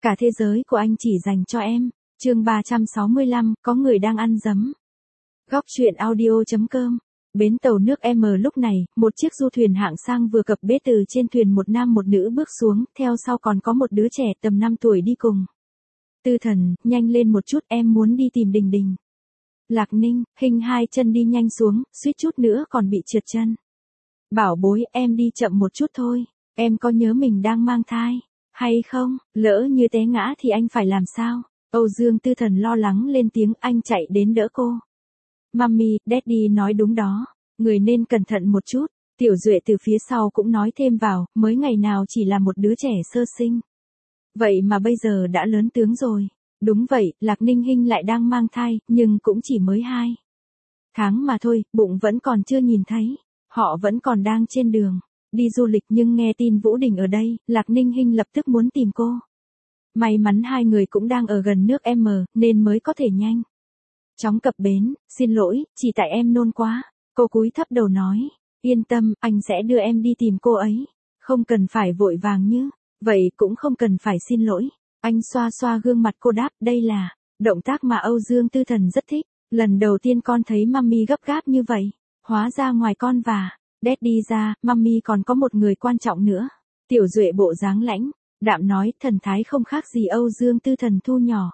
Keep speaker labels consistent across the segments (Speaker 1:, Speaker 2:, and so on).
Speaker 1: Cả thế giới của anh chỉ dành cho em. Chương 365, có người đang ăn dấm. Góc truyện audio.com. Bến tàu nước M lúc này, một chiếc du thuyền hạng sang vừa cập bến, từ trên thuyền một nam một nữ bước xuống, theo sau còn có một đứa trẻ tầm 5 tuổi đi cùng. Tư Thần, nhanh lên một chút, em muốn đi tìm Đình Đình. Lạc Ninh, Hinh hai chân đi nhanh xuống, suýt chút nữa còn bị trượt chân. Bảo bối, em đi chậm một chút thôi, em có nhớ mình đang mang thai hay không, lỡ như té ngã thì anh phải làm sao? Âu Dương Tư Thần lo lắng lên tiếng, anh chạy đến đỡ cô. Mummy, Daddy nói đúng đó, người nên cẩn thận một chút. Tiểu Duệ từ phía sau cũng nói thêm vào, mới ngày nào chỉ là một đứa trẻ sơ sinh. Vậy mà bây giờ đã lớn tướng rồi. Đúng vậy, Lạc Ninh Hinh lại đang mang thai, nhưng cũng chỉ mới 2 tháng mà thôi, bụng vẫn còn chưa nhìn thấy. Họ vẫn còn đang trên đường đi du lịch, nhưng nghe tin Vũ Đình ở đây, Lạc Ninh Hinh lập tức muốn tìm cô. May mắn hai người cũng đang ở gần nước M, nên mới có thể nhanh chóng cập bến. Xin lỗi, chỉ tại em nôn quá. Cô cúi thấp đầu nói. Yên tâm, anh sẽ đưa em đi tìm cô ấy. Không cần phải vội vàng như vậy, cũng không cần phải xin lỗi. Anh xoa xoa gương mặt cô, đáp, đây là động tác mà Âu Dương Tư Thần rất thích. Lần đầu tiên con thấy mummy gấp gáp như vậy. Hóa ra ngoài con và Daddy ra, mummy còn có một người quan trọng nữa. Tiểu Duệ bộ dáng lãnh đạm nói, thần thái không khác gì Âu Dương Tư Thần thu nhỏ.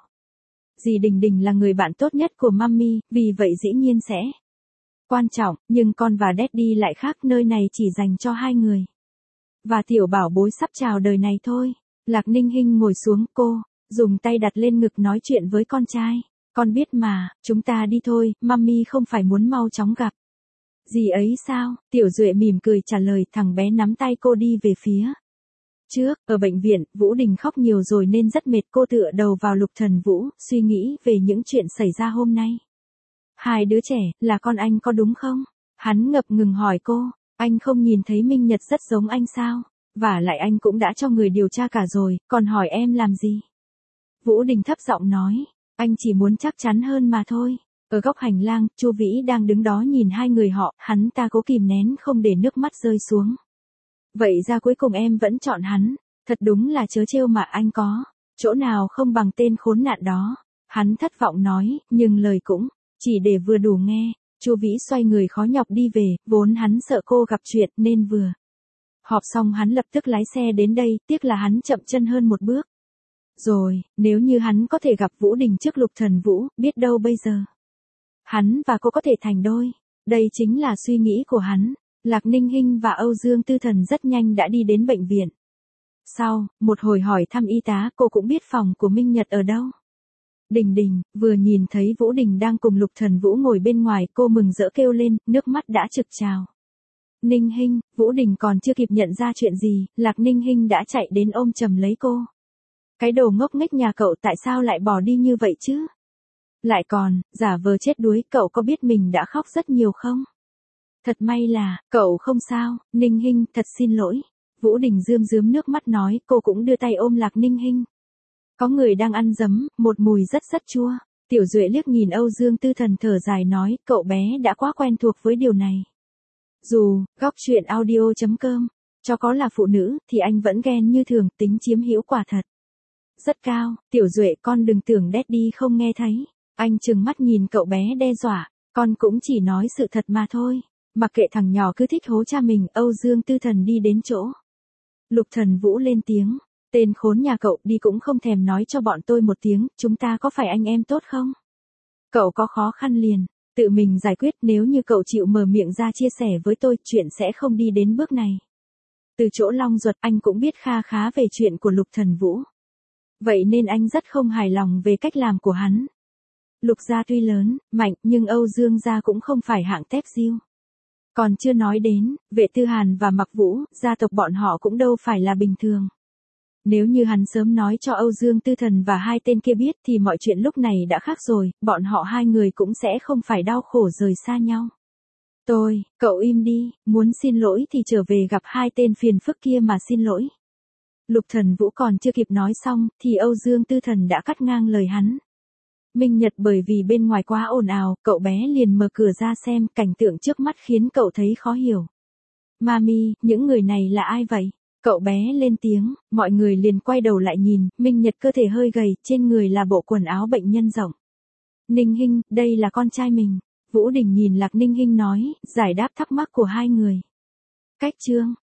Speaker 1: Dì Đình Đình là người bạn tốt nhất của mummy, vì vậy dĩ nhiên sẽ quan trọng, nhưng con và Daddy lại khác, nơi này chỉ dành cho hai người. Và tiểu bảo bối sắp chào đời này thôi. Lạc Ninh Hinh ngồi xuống, cô dùng tay đặt lên ngực nói chuyện với con trai. Con biết mà, chúng ta đi thôi, mummy không phải muốn mau chóng gặp dì ấy sao? Tiểu Duệ mỉm cười trả lời, thằng bé nắm tay cô đi về phía trước. Ở bệnh viện, Vũ Đình khóc nhiều rồi nên rất mệt, cô tựa đầu vào Lục Thần Vũ, suy nghĩ về những chuyện xảy ra hôm nay. Hai đứa trẻ, là con anh có đúng không? Hắn ngập ngừng hỏi cô, anh không nhìn thấy Minh Nhật rất giống anh sao? Và lại anh cũng đã cho người điều tra cả rồi, còn hỏi em làm gì? Vũ Đình thấp giọng nói, anh chỉ muốn chắc chắn hơn mà thôi. Ở góc hành lang, Chu Vĩ đang đứng đó nhìn hai người họ, hắn ta cố kìm nén không để nước mắt rơi xuống. Vậy ra cuối cùng em vẫn chọn hắn, thật đúng là trớ trêu mà, anh có chỗ nào không bằng tên khốn nạn đó. Hắn thất vọng nói, nhưng lời cũng chỉ để vừa đủ nghe. Chu Vĩ xoay người khó nhọc đi về, vốn hắn sợ cô gặp chuyện nên vừa họp xong hắn lập tức lái xe đến đây, tiếc là hắn chậm chân hơn một bước. Rồi, nếu như hắn có thể gặp Vũ Đình trước Lục Thần Vũ, biết đâu bây giờ hắn và cô có thể thành đôi. Đây chính là suy nghĩ của hắn. Lạc Ninh Hinh và Âu Dương Tư Thần rất nhanh đã đi đến bệnh viện. Sau một hồi hỏi thăm y tá, cô cũng biết phòng của Minh Nhật ở đâu. Đình Đình, vừa nhìn thấy Vũ Đình đang cùng Lục Thần Vũ ngồi bên ngoài, cô mừng rỡ kêu lên, nước mắt đã trực trào. Ninh Hinh, Vũ Đình còn chưa kịp nhận ra chuyện gì, Lạc Ninh Hinh đã chạy đến ôm chầm lấy cô. Cái đồ ngốc nghếch nhà cậu tại sao lại bỏ đi như vậy chứ? Lại còn, giả vờ chết đuối, cậu có biết mình đã khóc rất nhiều không? Thật may là, cậu không sao. Ninh Hinh, thật xin lỗi. Vũ Đình rơm rớm nước mắt nói, cô cũng đưa tay ôm Lạc Ninh Hinh. Có người đang ăn dấm, một mùi rất chua. Tiểu Duệ liếc nhìn Âu Dương Tư Thần thở dài nói, cậu bé đã quá quen thuộc với điều này. Dù, góc truyện audio.com, cho có là phụ nữ, thì anh vẫn ghen như thường, tính chiếm hữu quả thật rất cao. Tiểu Duệ, con đừng tưởng Daddy không nghe thấy. Anh trừng mắt nhìn cậu bé đe dọa, con cũng chỉ nói sự thật mà thôi. Mặc kệ thằng nhỏ cứ thích hố cha mình, Âu Dương Tư Thần đi đến chỗ Lục Thần Vũ lên tiếng, tên khốn nhà cậu đi cũng không thèm nói cho bọn tôi một tiếng, chúng ta có phải anh em tốt không? Cậu có khó khăn liền tự mình giải quyết, nếu như cậu chịu mở miệng ra chia sẻ với tôi, chuyện sẽ không đi đến bước này. Từ chỗ Long Duật, anh cũng biết kha khá về chuyện của Lục Thần Vũ. Vậy nên anh rất không hài lòng về cách làm của hắn. Lục gia tuy lớn, mạnh, nhưng Âu Dương gia cũng không phải hạng tép diêu. Còn chưa nói đến, Vệ Tư Hàn và Mặc Vũ, gia tộc bọn họ cũng đâu phải là bình thường. Nếu như hắn sớm nói cho Âu Dương Tư Thần và hai tên kia biết thì mọi chuyện lúc này đã khác rồi, bọn họ hai người cũng sẽ không phải đau khổ rời xa nhau. Cậu im đi, muốn xin lỗi thì trở về gặp hai tên phiền phức kia mà xin lỗi. Lục Thần Vũ còn chưa kịp nói xong, thì Âu Dương Tư Thần đã cắt ngang lời hắn. Minh Nhật, bởi vì bên ngoài quá ồn ào, cậu bé liền mở cửa ra xem, cảnh tượng trước mắt khiến cậu thấy khó hiểu. Mami, những người này là ai vậy? Cậu bé lên tiếng, mọi người liền quay đầu lại nhìn, Minh Nhật cơ thể hơi gầy, trên người là bộ quần áo bệnh nhân rộng. Ninh Hinh, đây là con trai mình. Vũ Đình nhìn Lạc Ninh Hinh nói, giải đáp thắc mắc của hai người. Cách chương